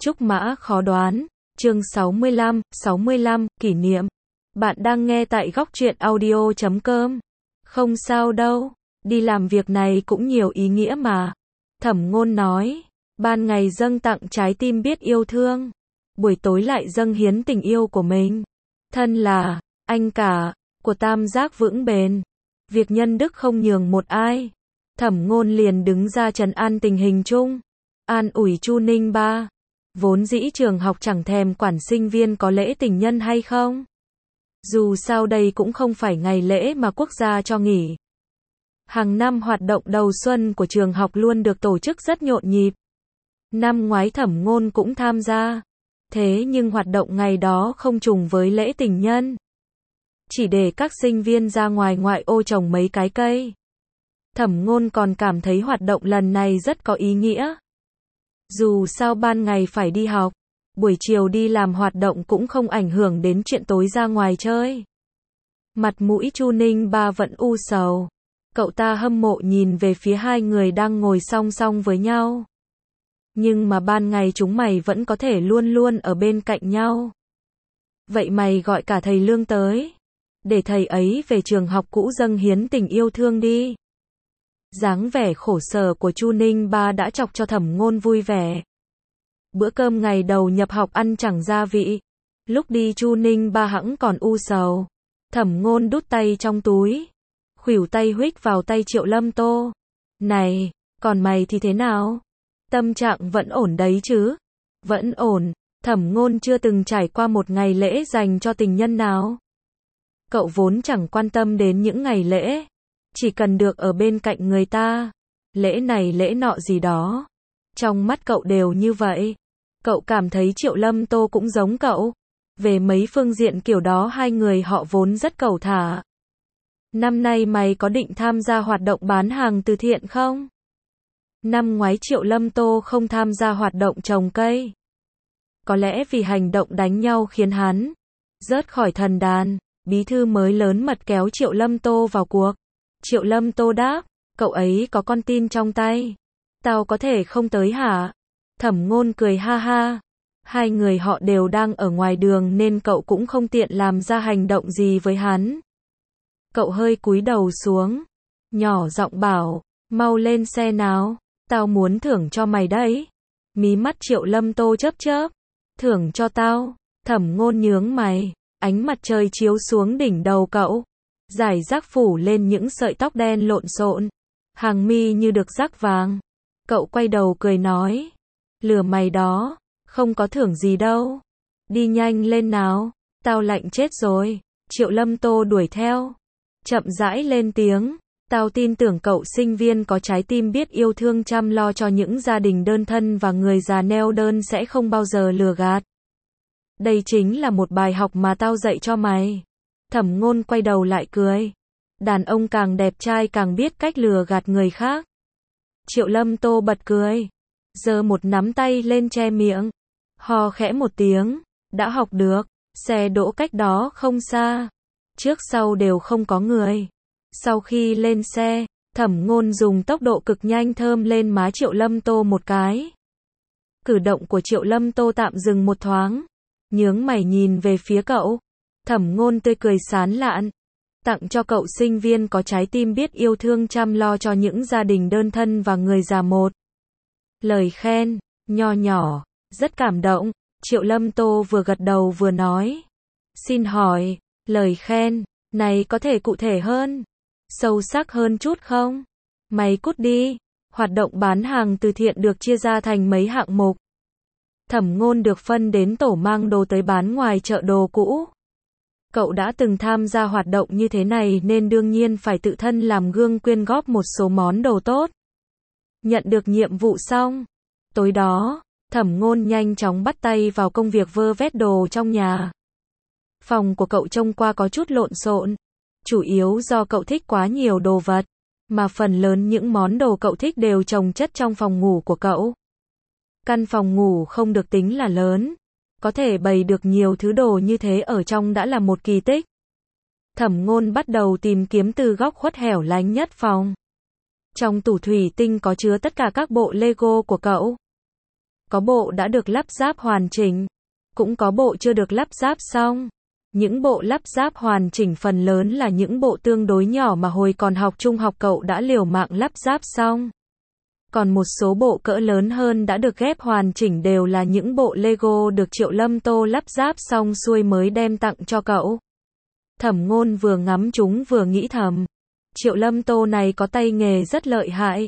Trúc mã khó đoán. Chương 65, kỷ niệm. Bạn đang nghe tại góc truyện audio.com. Không sao đâu, đi làm việc này cũng nhiều ý nghĩa mà. Thẩm Ngôn nói, ban ngày dâng tặng trái tim biết yêu thương, buổi tối lại dâng hiến tình yêu của mình. Thân là anh cả của tam giác vững bền, việc nhân đức không nhường một ai. Thẩm Ngôn liền đứng ra trấn an tình hình chung, an ủi Chu Ninh Ba. Vốn dĩ trường học chẳng thèm quản sinh viên có lễ tình nhân hay không. Dù sao đây cũng không phải ngày lễ mà quốc gia cho nghỉ. Hàng năm hoạt động đầu xuân của trường học luôn được tổ chức rất nhộn nhịp. Năm ngoái Thẩm Ngôn cũng tham gia. Thế nhưng hoạt động ngày đó không trùng với lễ tình nhân. Chỉ để các sinh viên ra ngoài ngoại ô trồng mấy cái cây. Thẩm Ngôn còn cảm thấy hoạt động lần này rất có ý nghĩa. Dù sao ban ngày phải đi học, buổi chiều đi làm hoạt động cũng không ảnh hưởng đến chuyện tối ra ngoài chơi. Mặt mũi Chu Ninh Ba vẫn u sầu. Cậu ta hâm mộ nhìn về phía hai người đang ngồi song song với nhau. Nhưng mà ban ngày chúng mày vẫn có thể luôn luôn ở bên cạnh nhau. Vậy mày gọi cả thầy Lương tới, để thầy ấy về trường học cũ dâng hiến tình yêu thương đi. Dáng vẻ khổ sở của Chu Ninh Ba đã chọc cho Thẩm Ngôn vui vẻ. Bữa cơm ngày đầu nhập học ăn chẳng gia vị. Lúc đi Chu Ninh Ba hẵng còn u sầu. Thẩm Ngôn đút tay trong túi, khuỷu tay huých vào tay Triệu Lâm Tô. Này, còn mày thì thế nào? Tâm trạng vẫn ổn đấy chứ? Vẫn ổn. Thẩm Ngôn chưa từng trải qua một ngày lễ dành cho tình nhân nào. Cậu vốn chẳng quan tâm đến những ngày lễ. Chỉ cần được ở bên cạnh người ta. Lễ này lễ nọ gì đó. Trong mắt cậu đều như vậy. Cậu cảm thấy Triệu Lâm Tô cũng giống cậu. Về mấy phương diện kiểu đó hai người họ vốn rất cẩu thả. Năm nay mày có định tham gia hoạt động bán hàng từ thiện không? Năm ngoái Triệu Lâm Tô không tham gia hoạt động trồng cây. Có lẽ vì hành động đánh nhau khiến hắn rớt khỏi thần đàn. Bí thư mới lớn mật kéo Triệu Lâm Tô vào cuộc. Triệu Lâm Tô đáp, cậu ấy có con tin trong tay. Tao có thể không tới hả? Thẩm Ngôn cười ha ha. Hai người họ đều đang ở ngoài đường nên cậu cũng không tiện làm ra hành động gì với hắn. Cậu hơi cúi đầu xuống, nhỏ giọng bảo, mau lên xe nào, tao muốn thưởng cho mày đấy. Mí mắt Triệu Lâm Tô chớp chớp, thưởng cho tao. Thẩm Ngôn nhướng mày, ánh mặt trời chiếu xuống đỉnh đầu cậu, rải rác phủ lên những sợi tóc đen lộn xộn, hàng mi như được rắc vàng. Cậu quay đầu cười nói, lừa mày đó, không có thưởng gì đâu. Đi nhanh lên nào, tao lạnh chết rồi. Triệu Lâm Tô đuổi theo, chậm rãi lên tiếng, tao tin tưởng cậu sinh viên có trái tim biết yêu thương chăm lo cho những gia đình đơn thân và người già neo đơn sẽ không bao giờ lừa gạt. Đây chính là một bài học mà tao dạy cho mày. Thẩm Ngôn quay đầu lại cười. Đàn ông càng đẹp trai càng biết cách lừa gạt người khác. Triệu Lâm Tô bật cười, giơ một nắm tay lên che miệng, ho khẽ một tiếng, đã học được. Xe đỗ cách đó không xa, trước sau đều không có người. Sau khi lên xe, Thẩm Ngôn dùng tốc độ cực nhanh thơm lên má Triệu Lâm Tô một cái. Cử động của Triệu Lâm Tô tạm dừng một thoáng, nhướng mày nhìn về phía cậu. Thẩm Ngôn tươi cười sán lạn, tặng cho cậu sinh viên có trái tim biết yêu thương chăm lo cho những gia đình đơn thân và người già một lời khen nho nhỏ, rất cảm động. Triệu Lâm Tô vừa gật đầu vừa nói, xin hỏi, lời khen này có thể cụ thể hơn, sâu sắc hơn chút không? Mày cút đi. Hoạt động bán hàng từ thiện được chia ra thành mấy hạng mục. Thẩm Ngôn được phân đến tổ mang đồ tới bán ngoài chợ đồ cũ. Cậu đã từng tham gia hoạt động như thế này nên đương nhiên phải tự thân làm gương quyên góp một số món đồ tốt. Nhận được nhiệm vụ xong, tối đó, Thẩm Ngôn nhanh chóng bắt tay vào công việc vơ vét đồ trong nhà. Phòng của cậu trông qua có chút lộn xộn, chủ yếu do cậu thích quá nhiều đồ vật, mà phần lớn những món đồ cậu thích đều chồng chất trong phòng ngủ của cậu. Căn phòng ngủ không được tính là lớn, có thể bày được nhiều thứ đồ như thế ở trong đã là một kỳ tích. Thẩm Ngôn bắt đầu tìm kiếm từ góc khuất hẻo lánh nhất phòng. Trong tủ thủy tinh có chứa tất cả các bộ Lego của cậu. Có bộ đã được lắp ráp hoàn chỉnh, cũng có bộ chưa được lắp ráp xong. Những bộ lắp ráp hoàn chỉnh phần lớn là những bộ tương đối nhỏ mà hồi còn học trung học cậu đã liều mạng lắp ráp xong. Còn một số bộ cỡ lớn hơn đã được ghép hoàn chỉnh đều là những bộ Lego được Triệu Lâm Tô lắp ráp xong xuôi mới đem tặng cho cậu. Thẩm Ngôn vừa ngắm chúng vừa nghĩ thầm. Triệu Lâm Tô này có tay nghề rất lợi hại.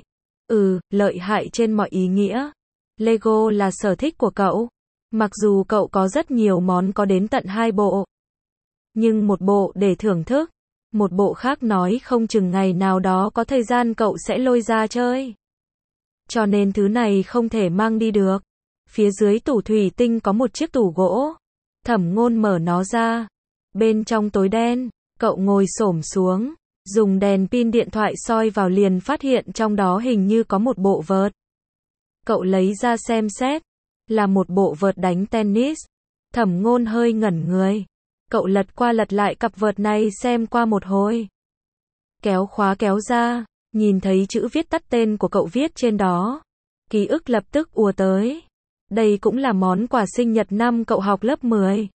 Lợi hại trên mọi ý nghĩa. Lego là sở thích của cậu. Mặc dù cậu có rất nhiều món có đến tận 2 bộ. Nhưng một bộ để thưởng thức. Một bộ khác nói không chừng ngày nào đó có thời gian cậu sẽ lôi ra chơi. Cho nên thứ này không thể mang đi được. Phía dưới tủ thủy tinh có một chiếc tủ gỗ. Thẩm Ngôn mở nó ra. Bên trong tối đen, cậu ngồi xổm xuống, dùng đèn pin điện thoại soi vào liền phát hiện trong đó hình như có một bộ vợt. Cậu lấy ra xem xét, là một bộ vợt đánh tennis. Thẩm Ngôn hơi ngẩn người. Cậu lật qua lật lại cặp vợt này xem qua một hồi. Kéo khóa kéo ra, nhìn thấy chữ viết tắt tên của cậu viết trên đó. Ký ức lập tức ùa tới. Đây cũng là món quà sinh nhật năm cậu học lớp 10.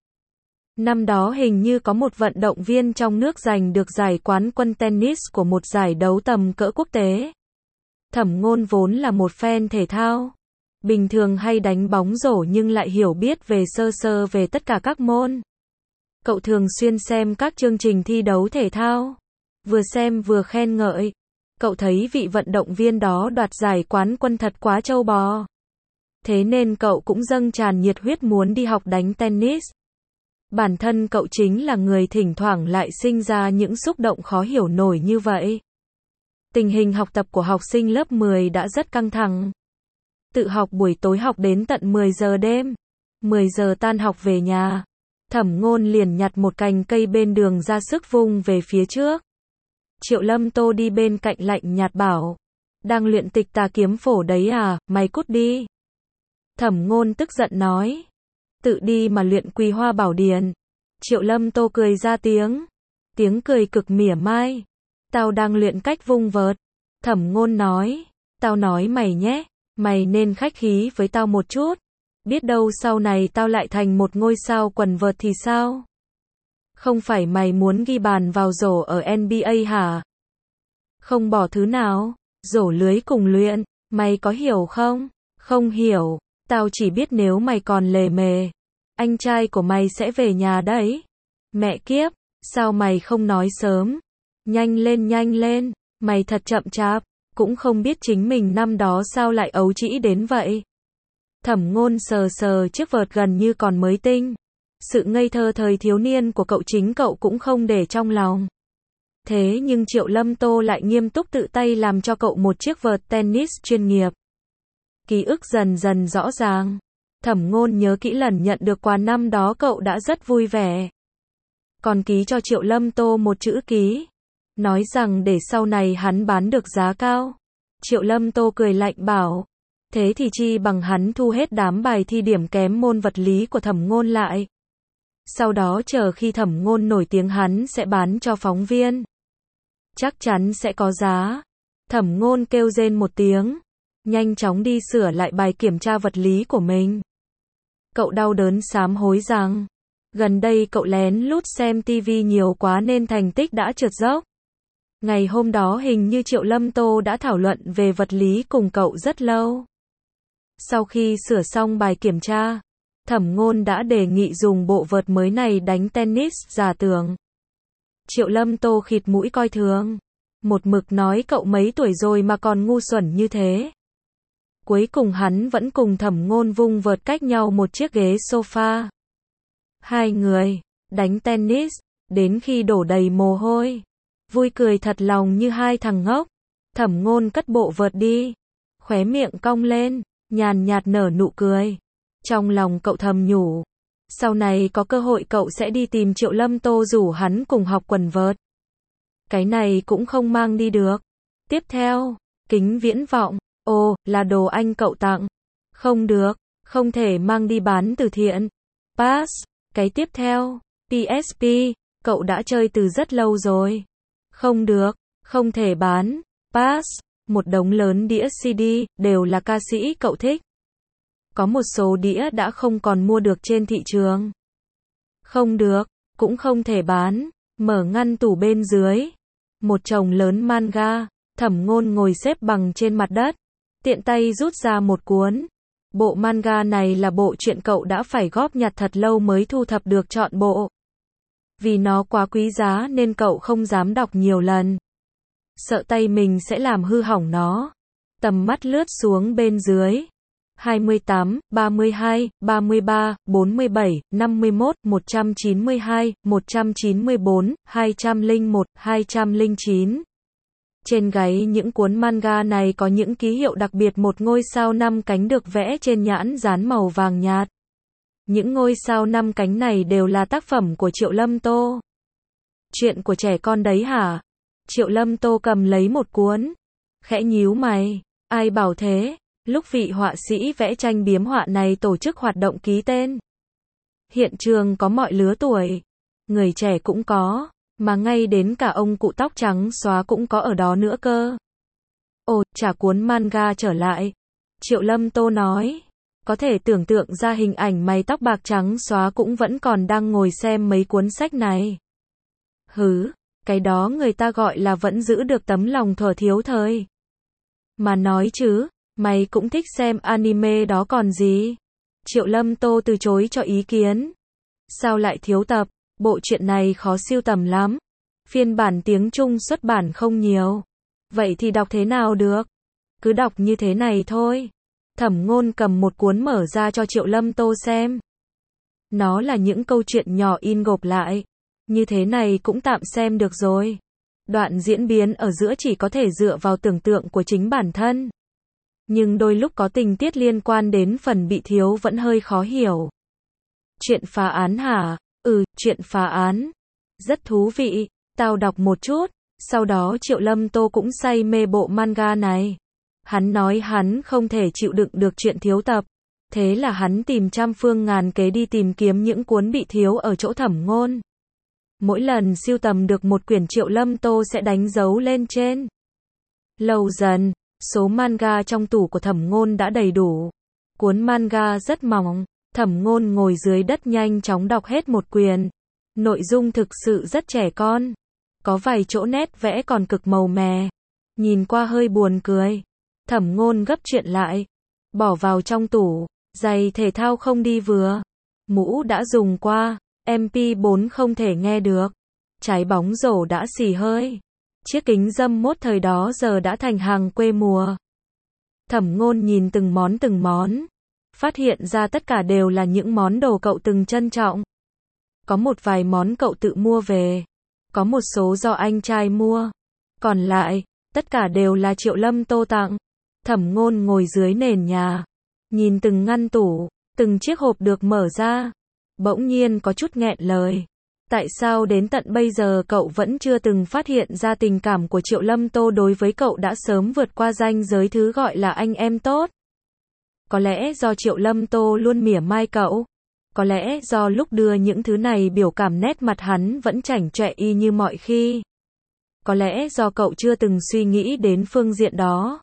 Năm đó hình như có một vận động viên trong nước giành được giải quán quân tennis của một giải đấu tầm cỡ quốc tế. Thẩm Ngôn vốn là một fan thể thao. Bình thường hay đánh bóng rổ nhưng lại hiểu biết về sơ sơ về tất cả các môn. Cậu thường xuyên xem các chương trình thi đấu thể thao. Vừa xem vừa khen ngợi. Cậu thấy vị vận động viên đó đoạt giải quán quân thật quá trâu bò. Thế nên cậu cũng dâng tràn nhiệt huyết muốn đi học đánh tennis. Bản thân cậu chính là người thỉnh thoảng lại sinh ra những xúc động khó hiểu nổi như vậy. Tình hình học tập của học sinh lớp 10 đã rất căng thẳng. Tự học buổi tối học đến tận 10 giờ đêm. 10 giờ tan học về nhà. Thẩm Ngôn liền nhặt một cành cây bên đường ra sức vung về phía trước. Triệu Lâm Tô đi bên cạnh lạnh nhạt bảo. Đang luyện tịch tà kiếm phổ đấy à, mày cút đi. Thẩm Ngôn tức giận nói. Tự đi mà luyện Quý Hoa Bảo Điển. Triệu Lâm Tô cười ra tiếng. Tiếng cười cực mỉa mai. Tao đang luyện cách vung vợt. Thẩm Ngôn nói. Tao nói mày nhé. Mày nên khách khí với tao một chút. Biết đâu sau này tao lại thành một ngôi sao quần vợt thì sao? Không phải mày muốn ghi bàn vào rổ ở NBA hả? Không bỏ thứ nào. Rổ lưới cùng luyện. Mày có hiểu không? Không hiểu. Tao chỉ biết nếu mày còn lề mề, anh trai của mày sẽ về nhà đấy. Mẹ kiếp, sao mày không nói sớm? Nhanh lên, mày thật chậm chạp, cũng không biết chính mình năm đó sao lại ấu trĩ đến vậy. Thẩm Ngôn sờ sờ chiếc vợt gần như còn mới tinh. Sự ngây thơ thời thiếu niên của cậu chính cậu cũng không để trong lòng. Thế nhưng Triệu Lâm Tô lại nghiêm túc tự tay làm cho cậu một chiếc vợt tennis chuyên nghiệp. Ký ức dần dần rõ ràng. Thẩm Ngôn nhớ kỹ lần nhận được quà năm đó cậu đã rất vui vẻ. Còn ký cho Triệu Lâm Tô một chữ ký. Nói rằng để sau này hắn bán được giá cao. Triệu Lâm Tô cười lạnh bảo. Thế thì chi bằng hắn thu hết đám bài thi điểm kém môn vật lý của Thẩm Ngôn lại. Sau đó chờ khi Thẩm Ngôn nổi tiếng hắn sẽ bán cho phóng viên. Chắc chắn sẽ có giá. Thẩm Ngôn kêu rên một tiếng. Nhanh chóng đi sửa lại bài kiểm tra vật lý của mình. Cậu đau đớn sám hối rằng, gần đây cậu lén lút xem TV nhiều quá nên thành tích đã trượt dốc. Ngày hôm đó hình như Triệu Lâm Tô đã thảo luận về vật lý cùng cậu rất lâu. Sau khi sửa xong bài kiểm tra, Thẩm Ngôn đã đề nghị dùng bộ vợt mới này đánh tennis giả tưởng. Triệu Lâm Tô khịt mũi coi thường. Một mực nói cậu mấy tuổi rồi mà còn ngu xuẩn như thế. Cuối cùng hắn vẫn cùng Thẩm Ngôn vung vợt cách nhau một chiếc ghế sofa. Hai người đánh tennis đến khi đổ đầy mồ hôi, vui cười thật lòng như hai thằng ngốc. Thẩm Ngôn cất bộ vợt đi, khóe miệng cong lên, nhàn nhạt nở nụ cười. Trong lòng cậu thầm nhủ, sau này có cơ hội cậu sẽ đi tìm Triệu Lâm Tô rủ hắn cùng học quần vợt. Cái này cũng không mang đi được. Tiếp theo, kính viễn vọng. Ồ, là đồ anh cậu tặng. Không được, không thể mang đi bán từ thiện. Pass. Cái tiếp theo, PSP, cậu đã chơi từ rất lâu rồi. Không được, không thể bán. Pass. Một đống lớn đĩa CD, đều là ca sĩ cậu thích. Có một số đĩa đã không còn mua được trên thị trường. Không được, cũng không thể bán. Mở ngăn tủ bên dưới. Một chồng lớn manga. Thẩm Ngôn ngồi xếp bằng trên mặt đất. Tiện tay rút ra một cuốn. Bộ manga này là bộ truyện cậu đã phải góp nhặt thật lâu mới thu thập được trọn bộ. Vì nó quá quý giá nên cậu không dám đọc nhiều lần. Sợ tay mình sẽ làm hư hỏng nó. Tầm mắt lướt xuống bên dưới. 28, 32, 33, 47, 51, 192, 194, 201, 209. Trên gáy những cuốn manga này có những ký hiệu đặc biệt, một ngôi sao 5 cánh được vẽ trên nhãn dán màu vàng nhạt. Những ngôi sao 5 cánh này đều là tác phẩm của Triệu Lâm Tô. Chuyện của trẻ con đấy hả? Triệu Lâm Tô cầm lấy một cuốn. Khẽ nhíu mày. Ai bảo thế? Lúc vị họa sĩ vẽ tranh biếm họa này tổ chức hoạt động ký tên. Hiện trường có mọi lứa tuổi. Người trẻ cũng có. Mà ngay đến cả ông cụ tóc trắng xóa cũng có ở đó nữa cơ. Ồ, trả cuốn manga trở lại. Triệu Lâm Tô nói. Có thể tưởng tượng ra hình ảnh mày tóc bạc trắng xóa cũng vẫn còn đang ngồi xem mấy cuốn sách này. Hứ, cái đó người ta gọi là vẫn giữ được tấm lòng thuở thiếu thời. Mà nói chứ, mày cũng thích xem anime đó còn gì. Triệu Lâm Tô từ chối cho ý kiến. Sao lại thiếu tập? Bộ truyện này khó sưu tầm lắm. Phiên bản tiếng Trung xuất bản không nhiều. Vậy thì đọc thế nào được? Cứ đọc như thế này thôi. Thẩm Ngôn cầm một cuốn mở ra cho Triệu Lâm Tô xem. Nó là những câu chuyện nhỏ in gộp lại. Như thế này cũng tạm xem được rồi. Đoạn diễn biến ở giữa chỉ có thể dựa vào tưởng tượng của chính bản thân. Nhưng đôi lúc có tình tiết liên quan đến phần bị thiếu vẫn hơi khó hiểu. Chuyện phá án hả? Chuyện phá án. Rất thú vị, tao đọc một chút. Sau đó Triệu Lâm Tô cũng say mê bộ manga này. Hắn nói hắn không thể chịu đựng được chuyện thiếu tập. Thế là hắn tìm trăm phương ngàn kế đi tìm kiếm những cuốn bị thiếu ở chỗ Thẩm Ngôn. Mỗi lần sưu tầm được một quyển, Triệu Lâm Tô sẽ đánh dấu lên trên. Lâu dần, số manga trong tủ của Thẩm Ngôn đã đầy đủ. Cuốn manga rất mỏng. Thẩm Ngôn ngồi dưới đất nhanh chóng đọc hết một quyển. Nội dung thực sự rất trẻ con. Có vài chỗ nét vẽ còn cực màu mè. Nhìn qua hơi buồn cười. Thẩm Ngôn gấp truyện lại. Bỏ vào trong tủ. Giày thể thao không đi vừa. Mũ đã dùng qua. MP4 không thể nghe được. Trái bóng rổ đã xì hơi. Chiếc kính râm mốt thời đó giờ đã thành hàng quê mùa. Thẩm Ngôn nhìn từng món. Phát hiện ra tất cả đều là những món đồ cậu từng trân trọng. Có một vài món cậu tự mua về. Có một số do anh trai mua. Còn lại, tất cả đều là Triệu Lâm Tô tặng. Thẩm Ngôn ngồi dưới nền nhà. Nhìn từng ngăn tủ, từng chiếc hộp được mở ra. Bỗng nhiên có chút nghẹn lời. Tại sao đến tận bây giờ cậu vẫn chưa từng phát hiện ra tình cảm của Triệu Lâm Tô đối với cậu đã sớm vượt qua ranh giới thứ gọi là anh em tốt? Có lẽ do Triệu Lâm Tô luôn mỉa mai cậu. Có lẽ do lúc đưa những thứ này biểu cảm nét mặt hắn vẫn chảnh chọe y như mọi khi. Có lẽ do cậu chưa từng suy nghĩ đến phương diện đó.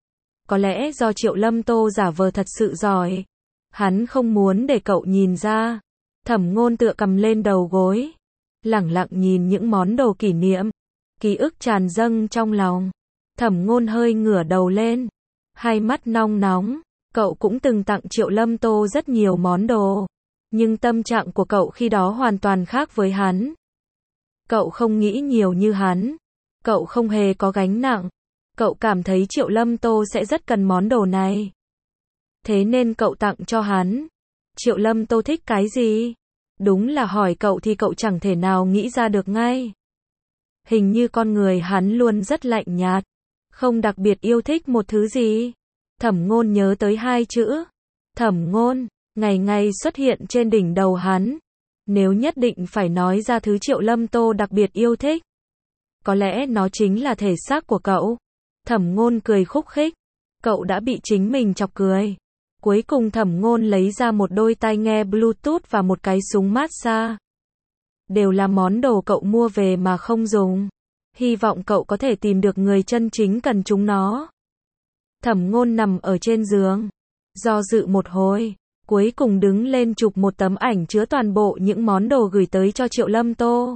Có lẽ do Triệu Lâm Tô giả vờ thật sự giỏi. Hắn không muốn để cậu nhìn ra. Thẩm Ngôn tựa cầm lên đầu gối. Lẳng lặng nhìn những món đồ kỷ niệm. Ký ức tràn dâng trong lòng. Thẩm Ngôn hơi ngửa đầu lên. Hai mắt nong nóng. Cậu cũng từng tặng Triệu Lâm Tô rất nhiều món đồ. Nhưng tâm trạng của cậu khi đó hoàn toàn khác với hắn. Cậu không nghĩ nhiều như hắn. Cậu không hề có gánh nặng. Cậu cảm thấy Triệu Lâm Tô sẽ rất cần món đồ này. Thế nên cậu tặng cho hắn. Triệu Lâm Tô thích cái gì? Đúng là hỏi cậu thì cậu chẳng thể nào nghĩ ra được ngay. Hình như con người hắn luôn rất lạnh nhạt. Không đặc biệt yêu thích một thứ gì. Thẩm Ngôn nhớ tới hai chữ. Thẩm Ngôn, ngày ngày xuất hiện trên đỉnh đầu hắn. Nếu nhất định phải nói ra thứ Triệu Lâm Tô đặc biệt yêu thích, có lẽ nó chính là thể xác của cậu. Thẩm Ngôn cười khúc khích. Cậu đã bị chính mình chọc cười. Cuối cùng Thẩm Ngôn lấy ra một đôi tai nghe Bluetooth và một cái súng massage. Đều là món đồ cậu mua về mà không dùng. Hy vọng cậu có thể tìm được người chân chính cần chúng nó. Thẩm Ngôn nằm ở trên giường. Do dự một hồi, cuối cùng đứng lên chụp một tấm ảnh chứa toàn bộ những món đồ gửi tới cho Triệu Lâm Tô.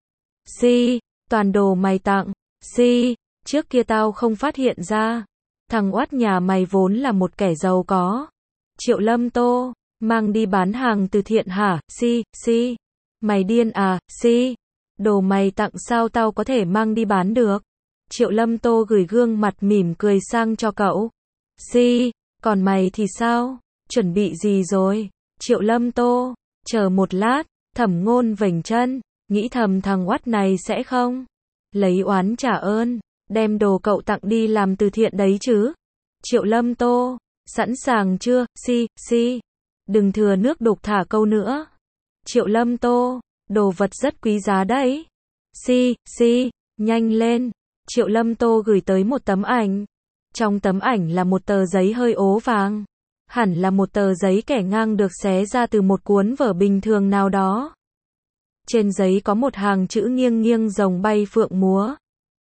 Si, toàn đồ mày tặng. Si, trước kia tao không phát hiện ra. Thằng oát nhà mày vốn là một kẻ giàu có. Triệu Lâm Tô, mang đi bán hàng từ thiện hả? Si, mày điên à? Si, đồ mày tặng sao tao có thể mang đi bán được? Triệu Lâm Tô gửi gương mặt mỉm cười sang cho cậu. Si, còn mày thì sao? Chuẩn bị gì rồi? Triệu Lâm Tô, chờ một lát, Thẩm Ngôn vểnh chân, nghĩ thầm thằng oát này sẽ không lấy oán trả ơn, đem đồ cậu tặng đi làm từ thiện đấy chứ. Triệu Lâm Tô, sẵn sàng chưa? Si, đừng thừa nước đục thả câu nữa. Triệu Lâm Tô, đồ vật rất quý giá đấy. Si, nhanh lên. Triệu Lâm Tô gửi tới một tấm ảnh. Trong tấm ảnh là một tờ giấy hơi ố vàng. Hẳn là một tờ giấy kẻ ngang được xé ra từ một cuốn vở bình thường nào đó. Trên giấy có một hàng chữ nghiêng nghiêng rồng bay phượng múa.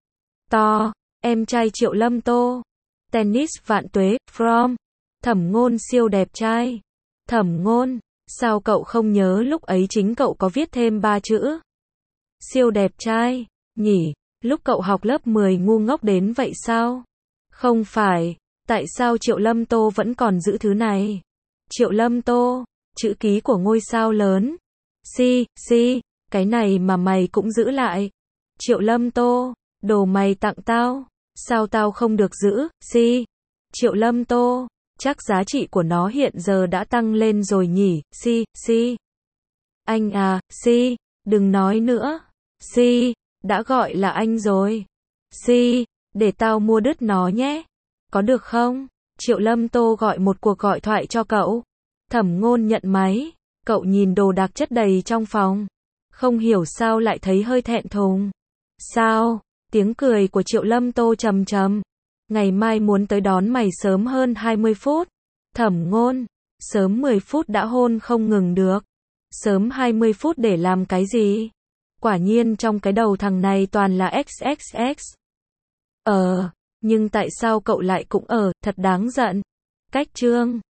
To, em trai Triệu Lâm Tô. Tennis vạn tuế, from. Thẩm Ngôn siêu đẹp trai. Thẩm Ngôn, sao cậu không nhớ lúc ấy chính cậu có viết thêm 3 chữ? Siêu đẹp trai, nhỉ, lúc cậu học lớp 10 ngu ngốc đến vậy sao? Không phải, tại sao Triệu Lâm Tô vẫn còn giữ thứ này? Triệu Lâm Tô, chữ ký của ngôi sao lớn. Si, cái này mà mày cũng giữ lại. Triệu Lâm Tô, đồ mày tặng tao, sao tao không được giữ? Si, Triệu Lâm Tô, chắc giá trị của nó hiện giờ đã tăng lên rồi nhỉ? Si, anh à, Si, đừng nói nữa. Si, đã gọi là anh rồi. Si, để tao mua đứt nó nhé. Có được không? Triệu Lâm Tô gọi một cuộc gọi thoại cho cậu. Thẩm Ngôn nhận máy. Cậu nhìn đồ đạc chất đầy trong phòng. Không hiểu sao lại thấy hơi thẹn thùng. Sao? Tiếng cười của Triệu Lâm Tô trầm trầm. Ngày mai muốn tới đón mày sớm hơn 20 phút. Thẩm Ngôn, sớm 10 phút đã hôn không ngừng được. Sớm 20 phút để làm cái gì? Quả nhiên trong cái đầu thằng này toàn là XXX. Nhưng tại sao cậu lại cũng thật đáng giận. Cách chương